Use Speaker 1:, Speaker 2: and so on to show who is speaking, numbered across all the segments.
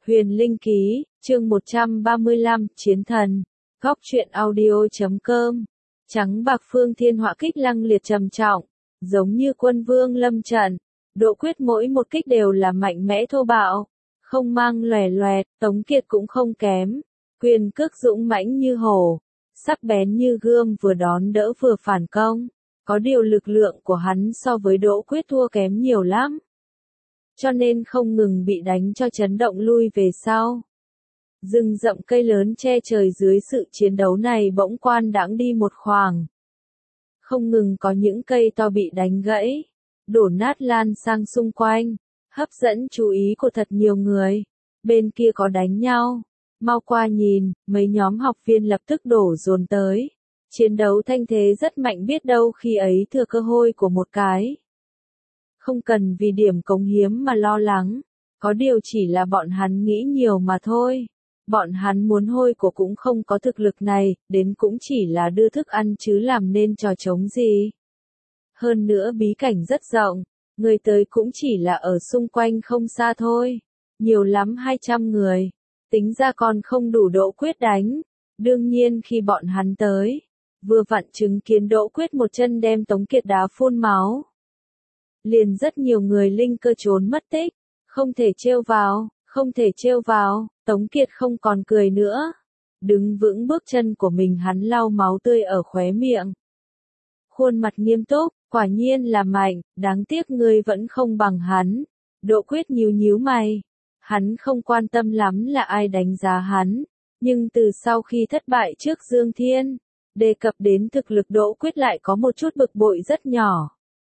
Speaker 1: Huyền Linh Ký, chương 135, Chiến Thần, Góc truyện audio.com. Trắng bạc phương thiên họa kích lăng liệt trầm trọng, giống như quân vương lâm trận. Độ Quyết mỗi một kích đều là mạnh mẽ thô bạo, không mang lòe loẹt. Tống Kiệt cũng không kém, quyền cước dũng mãnh như hổ, sắc bén như gươm, vừa đón đỡ vừa phản công. Có điều lực lượng của hắn so với Độ Quyết thua kém nhiều lắm, cho nên không ngừng bị đánh cho chấn động lui về sau. Rừng rậm cây lớn che trời, dưới sự chiến đấu này bỗng quan đãng đi một khoảng. Không ngừng có những cây to bị đánh gãy, đổ nát lan sang xung quanh, hấp dẫn chú ý của thật nhiều người. Bên kia có đánh nhau, mau qua nhìn. Mấy nhóm học viên lập tức đổ dồn tới. Chiến đấu thanh thế rất mạnh, biết đâu khi ấy thừa cơ hội của một cái. Không cần vì điểm cống hiến mà lo lắng, có điều chỉ là bọn hắn nghĩ nhiều mà thôi. Bọn hắn muốn hôi của cũng không có thực lực này, đến cũng chỉ là đưa thức ăn chứ làm nên trò trống gì. Hơn nữa bí cảnh rất rộng, người tới cũng chỉ là ở xung quanh không xa thôi. Nhiều lắm 200 người, tính ra còn không đủ Độ Quyết đánh. Đương nhiên khi bọn hắn tới, vừa vặn chứng kiến Độ Quyết một chân đem Tống Kiệt đá phun máu. Liền rất nhiều người linh cơ trốn mất tích, không thể trêu vào, không thể trêu vào. Tống Kiệt không còn cười nữa, đứng vững bước chân của mình, hắn lau máu tươi ở khóe miệng. Khuôn mặt nghiêm túc, quả nhiên là mạnh, đáng tiếc ngươi vẫn không bằng hắn. Độ Quyết nhíu nhíu mày, hắn không quan tâm lắm là ai đánh giá hắn, nhưng từ sau khi thất bại trước Dương Thiên, đề cập đến thực lực Độ Quyết lại có một chút bực bội rất nhỏ.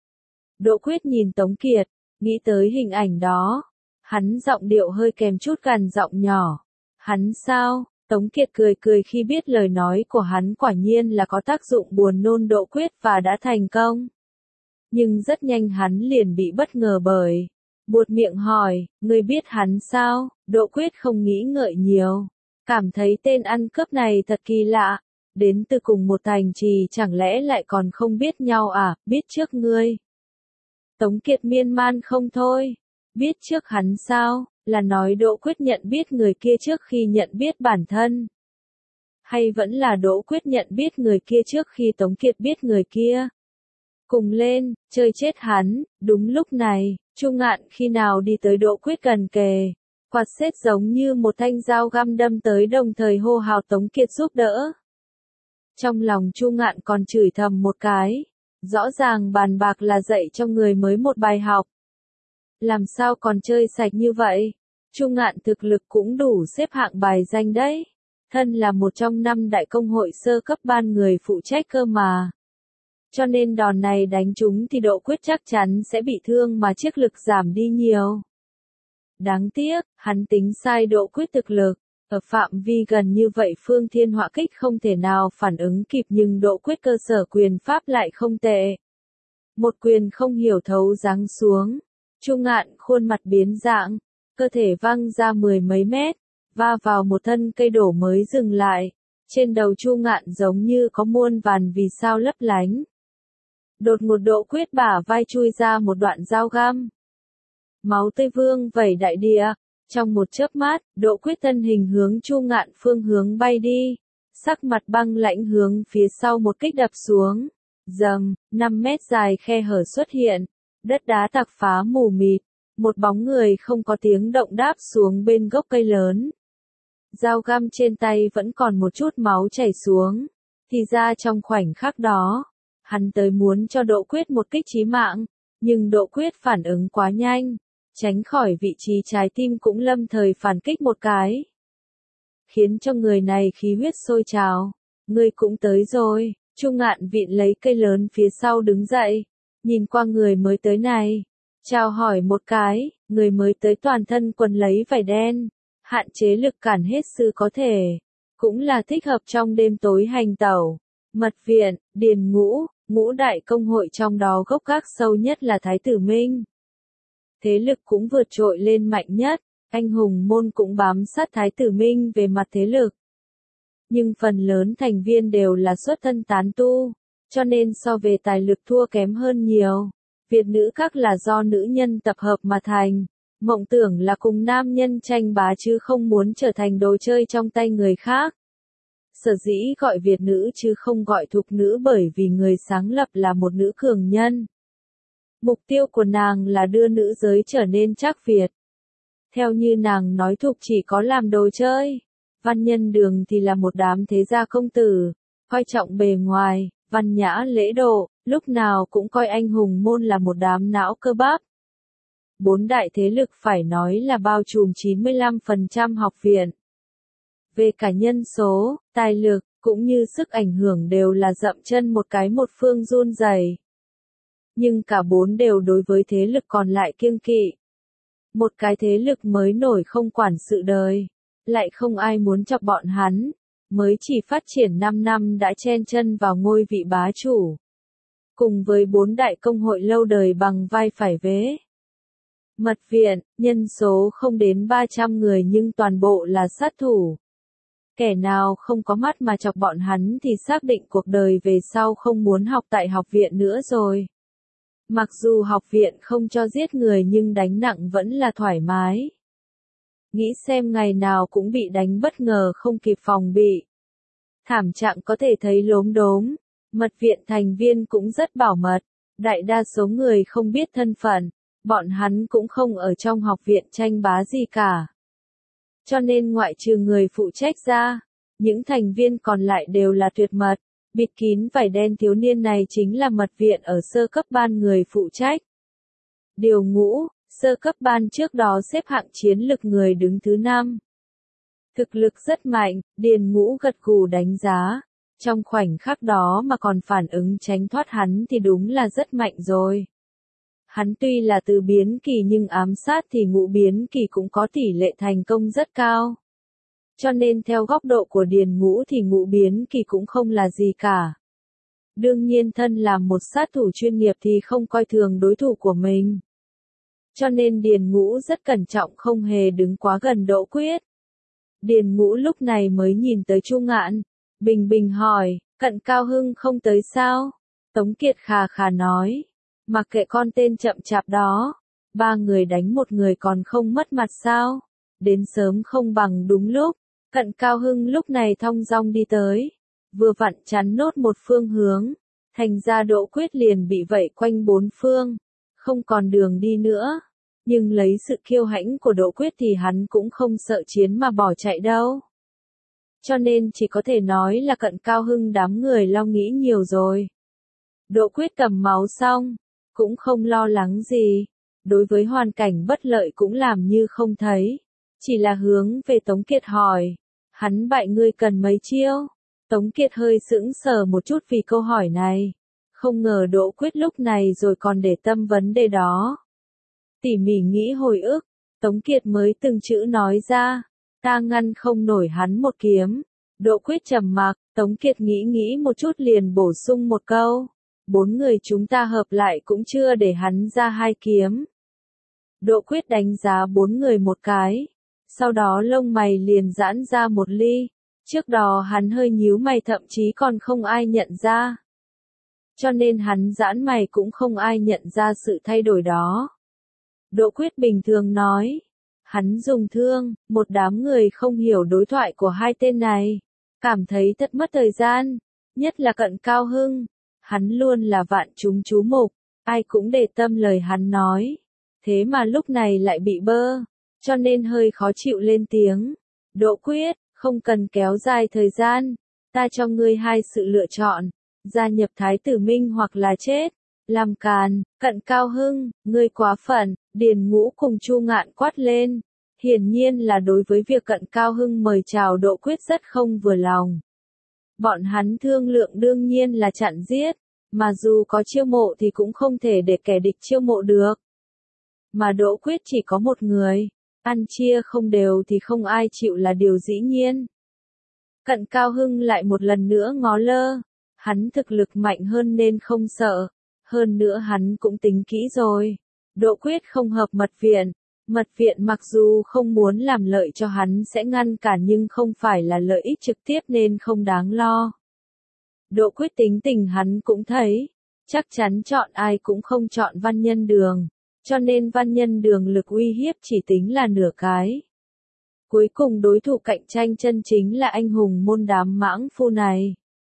Speaker 1: Độ Quyết nhìn Tống Kiệt, nghĩ tới hình ảnh đó. Hắn giọng điệu hơi kèm chút gằn giọng nhỏ. Hắn sao? Tống Kiệt cười cười khi biết lời nói của hắn quả nhiên là có tác dụng buồn nôn Độ Quyết và đã thành công. Nhưng rất nhanh hắn liền bị bất ngờ bởi buột miệng hỏi, ngươi biết hắn sao? Độ Quyết không nghĩ ngợi nhiều, cảm thấy tên ăn cướp này thật kỳ lạ. Đến từ cùng một thành trì chẳng lẽ lại còn không biết nhau à? Biết trước ngươi. Tống Kiệt miên man không thôi. Biết trước hắn sao, là nói Độ Quyết nhận biết người kia trước khi nhận biết bản thân? Hay vẫn là Độ Quyết nhận biết người kia trước khi Tống Kiệt biết người kia? Cùng lên, chơi chết hắn. Đúng lúc này, Chu Ngạn khi nào đi tới Độ Quyết gần kề. Quạt xếp giống như một thanh dao găm đâm tới, đồng thời hô hào Tống Kiệt giúp đỡ. Trong lòng Chu Ngạn còn chửi thầm một cái. Rõ ràng bàn bạc là dạy cho người mới một bài học. Làm sao còn chơi sạch như vậy? Chu Ngạn thực lực cũng đủ xếp hạng bài danh đấy. Thân là một trong 5 đại công hội sơ cấp ban người phụ trách cơ mà. Cho nên đòn này đánh trúng thì Độ Quyết chắc chắn sẽ bị thương mà chiếc lực giảm đi nhiều. Đáng tiếc, hắn tính sai Độ Quyết thực lực. Ở phạm vi gần như vậy phương thiên họa kích không thể nào phản ứng kịp, nhưng Độ Quyết cơ sở quyền pháp lại không tệ. Một quyền không hiểu thấu giáng xuống. Chu Ngạn khuôn mặt biến dạng, cơ thể văng ra 10 mấy mét, va vào một thân cây đổ mới dừng lại. Trên đầu Chu Ngạn giống như có muôn vàn vì sao lấp lánh. Đột ngột Độ Quyết bả vai chui ra một đoạn dao găm. Máu tươi vương vẩy đại địa. Trong một chớp mắt, Độ Quyết thân hình hướng Chu Ngạn phương hướng bay đi. Sắc mặt băng lãnh hướng phía sau một kích đập xuống. Dầm, 5 mét dài khe hở xuất hiện. Đất đá tạc phá mù mịt, một bóng người không có tiếng động đáp xuống bên gốc cây lớn. Dao găm trên tay vẫn còn một chút máu chảy xuống. Thì ra trong khoảnh khắc đó, hắn tới muốn cho Độ Quyết một kích chí mạng, nhưng Độ Quyết phản ứng quá nhanh, tránh khỏi vị trí trái tim cũng lâm thời phản kích một cái. Khiến cho người này khí huyết sôi trào. Ngươi cũng tới rồi. Chu Ngạn vịn lấy cây lớn phía sau đứng dậy. Nhìn qua người mới tới này, chào hỏi một cái. Người mới tới toàn thân quần lấy vải đen, hạn chế lực cản hết sư có thể, cũng là thích hợp trong đêm tối hành tẩu. Mật viện, điền ngũ, ngũ đại công hội, trong đó gốc gác sâu nhất là Thái tử Minh. Thế lực cũng vượt trội lên mạnh nhất, anh hùng môn cũng bám sát Thái tử Minh về mặt thế lực. Nhưng phần lớn thành viên đều là xuất thân tán tu, cho nên so về tài lực thua kém hơn nhiều. Việt nữ các là do nữ nhân tập hợp mà thành, Mộng tưởng là cùng nam nhân tranh bá chứ không muốn trở thành đồ chơi trong tay người khác. Sở dĩ gọi Việt nữ chứ không gọi thục nữ bởi vì người sáng lập là một nữ cường nhân. Mục tiêu của nàng là đưa nữ giới trở nên trác Việt. Theo như nàng nói thục chỉ có làm đồ chơi. Văn nhân đường thì là một đám thế gia công tử, coi trọng bề ngoài, văn nhã lễ độ, lúc nào cũng coi anh hùng môn là một đám não cơ bắp. Bốn đại thế lực phải nói là bao trùm 95% học viện. Về cả nhân số, tài lực, cũng như sức ảnh hưởng đều là dậm chân một cái một phương run rẩy. Nhưng cả bốn đều đối với thế lực còn lại kiêng kỵ. Một cái thế lực mới nổi không quản sự đời, lại không ai muốn chọc bọn hắn, mới chỉ phát triển 5 năm đã chen chân vào ngôi vị bá chủ. Cùng với bốn đại công hội lâu đời bằng vai phải vế. Mật viện, nhân số không đến 300 người nhưng toàn bộ là sát thủ. Kẻ nào không có mắt mà chọc bọn hắn thì xác định cuộc đời về sau không muốn học tại học viện nữa rồi. Mặc dù học viện không cho giết người nhưng đánh nặng vẫn là thoải mái. Nghĩ xem ngày nào cũng bị đánh bất ngờ không kịp phòng bị. Thảm trạng có thể thấy lốm đốm. Mật viện thành viên cũng rất bảo mật. Đại đa số người không biết thân phận. Bọn hắn cũng không ở trong học viện tranh bá gì cả. Cho nên ngoại trừ người phụ trách ra, những thành viên còn lại đều là tuyệt mật. Bịt kín vải đen thiếu niên này chính là mật viện ở sơ cấp ban người phụ trách. Điều ngũ, sơ cấp ban trước đó xếp hạng chiến lực người đứng thứ 5. Thực lực rất mạnh, Điền Ngũ gật gù đánh giá. Trong khoảnh khắc đó mà còn phản ứng tránh thoát hắn thì đúng là rất mạnh rồi. Hắn tuy là từ biến kỳ nhưng ám sát thì ngũ biến kỳ cũng có tỷ lệ thành công rất cao. Cho nên theo góc độ của Điền Ngũ thì ngũ biến kỳ cũng không là gì cả. Đương nhiên thân làm một sát thủ chuyên nghiệp thì không coi thường đối thủ của mình. Cho nên Điền Ngũ rất cẩn trọng không hề đứng quá gần Đỗ Quyết. Điền Ngũ lúc này mới nhìn tới Chu Ngạn, bình bình hỏi, Cận Cao Hưng không tới sao? Tống Kiệt khà khà nói, mặc kệ con tên chậm chạp đó, 3 người đánh một người còn không mất mặt sao? Đến sớm không bằng đúng lúc. Cận Cao Hưng lúc này thong dong đi tới, vừa vặn chắn nốt một phương hướng, thành ra Đỗ Quyết liền bị vây quanh bốn phương, không còn đường đi nữa. Nhưng lấy sự kiêu hãnh của Đỗ Quyết thì hắn cũng không sợ chiến mà bỏ chạy đâu. Cho nên chỉ có thể nói là Cận Cao Hưng đám người lo nghĩ nhiều rồi. Đỗ Quyết cầm máu xong, cũng không lo lắng gì, đối với hoàn cảnh bất lợi cũng làm như không thấy. Chỉ là hướng về Tống Kiệt hỏi, hắn bại ngươi cần mấy chiêu? Tống Kiệt hơi sững sờ một chút vì câu hỏi này. Không ngờ Đỗ Quyết lúc này rồi còn để tâm vấn đề đó. Tỉ mỉ nghĩ hồi ức, Tống Kiệt mới từng chữ nói ra, ta ngăn không nổi hắn một kiếm. Đỗ Quyết trầm mặc, Tống Kiệt nghĩ một chút liền bổ sung một câu, 4 người chúng ta hợp lại cũng chưa để hắn ra 2 kiếm. Đỗ Quyết đánh giá 4 người một cái. Sau đó lông mày liền giãn ra một ly, trước đó hắn hơi nhíu mày thậm chí còn không ai nhận ra. Cho nên hắn giãn mày cũng không ai nhận ra sự thay đổi đó. Đỗ Quyết bình thường nói, hắn dùng thương, một đám người không hiểu đối thoại của hai tên này, cảm thấy thật mất thời gian, nhất là Cận Cao Hưng, hắn luôn là vạn chúng chú mục, ai cũng để tâm lời hắn nói, thế mà lúc này lại bị bơ. Cho nên hơi khó chịu lên tiếng. Đỗ Quyết, không cần kéo dài thời gian. Ta cho ngươi 2 sự lựa chọn. Gia nhập Thái Tử Minh hoặc là chết. Làm càn, Cận Cao Hưng, ngươi quá phận. Điền Ngũ cùng Chu Ngạn quát lên. Hiển nhiên là đối với việc Cận Cao Hưng mời chào Đỗ Quyết rất không vừa lòng. Bọn hắn thương lượng đương nhiên là chặn giết. Mà dù có chiêu mộ thì cũng không thể để kẻ địch chiêu mộ được. Mà Đỗ Quyết chỉ có một người. Ăn chia không đều thì không ai chịu là điều dĩ nhiên. Cận Cao Hưng lại một lần nữa ngó lơ. Hắn thực lực mạnh hơn nên không sợ. Hơn nữa hắn cũng tính kỹ rồi. Đỗ Quyết không hợp mật viện. Mật viện mặc dù không muốn làm lợi cho hắn sẽ ngăn cản nhưng không phải là lợi ích trực tiếp nên không đáng lo. Đỗ Quyết tính tình hắn cũng thấy. Chắc chắn chọn ai cũng không chọn Văn Nhân Đường. cho nên Văn Nhân Đường lực uy hiếp chỉ tính là nửa cái. Cuối cùng đối thủ cạnh tranh chân chính là anh hùng môn đám mãng phu này.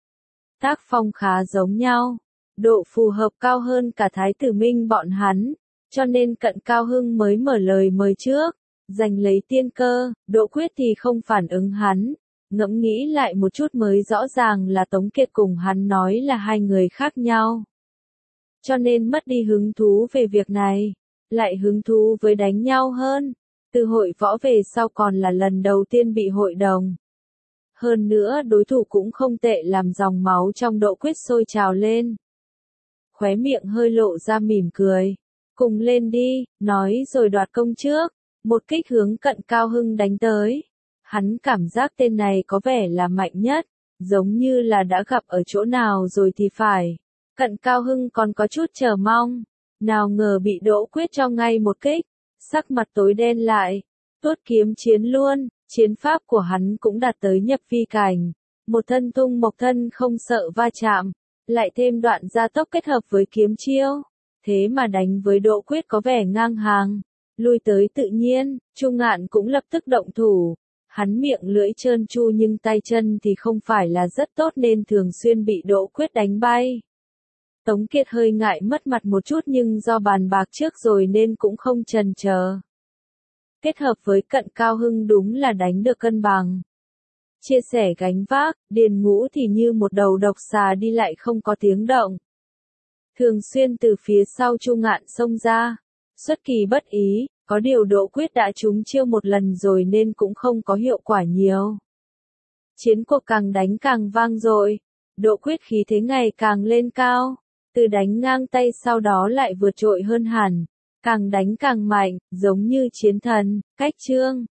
Speaker 1: Tác phong khá giống nhau, độ phù hợp cao hơn cả Thái tử Minh bọn hắn, cho nên Cận Cao Hưng mới mở lời mời trước, giành lấy tiên cơ. Đỗ Quyết thì không phản ứng hắn, ngẫm nghĩ lại một chút mới rõ ràng là Tống Kiệt cùng hắn nói là hai người khác nhau. Cho nên mất đi hứng thú về việc này, lại hứng thú với đánh nhau hơn. Từ hội võ về sau còn là lần đầu tiên bị hội đồng. Hơn nữa đối thủ cũng không tệ, làm dòng máu trong Đỗ Quyết sôi trào lên. Khóe miệng hơi lộ ra mỉm cười. Cùng lên đi, nói rồi đoạt công trước, một kích hướng Cận Cao Hưng đánh tới. Hắn cảm giác tên này có vẻ là mạnh nhất, giống như là đã gặp ở chỗ nào rồi thì phải. Cận Cao Hưng còn có chút chờ mong, nào ngờ bị Đỗ Quyết cho ngay một kích, sắc mặt tối đen lại, tuốt kiếm chiến luôn. Chiến pháp của hắn cũng đạt tới nhập vi cảnh, một thân tung mộc thân không sợ va chạm, lại thêm đoạn gia tốc kết hợp với kiếm chiêu, thế mà đánh với Đỗ Quyết có vẻ ngang hàng, lui tới tự nhiên. Chu Ngạn cũng lập tức động thủ, hắn miệng lưỡi trơn tru nhưng tay chân thì không phải là rất tốt nên thường xuyên bị Đỗ Quyết đánh bay. Tống Kiệt hơi ngại mất mặt một chút nhưng do bàn bạc trước rồi nên cũng không chần chờ. Kết hợp với Cận Cao Hưng đúng là đánh được cân bằng. Chia sẻ gánh vác, Điền Ngũ thì như một đầu độc xà đi lại không có tiếng động. Thường xuyên từ phía sau Chu Ngạn xông ra, xuất kỳ bất ý, có điều Đỗ Quyết đã trúng chiêu một lần rồi nên cũng không có hiệu quả nhiều. Chiến cuộc càng đánh càng vang dội, Đỗ Quyết khí thế ngày càng lên cao, từ đánh ngang tay sau đó lại vượt trội hơn hẳn. Càng đánh càng mạnh, giống như chiến thần. Cách chương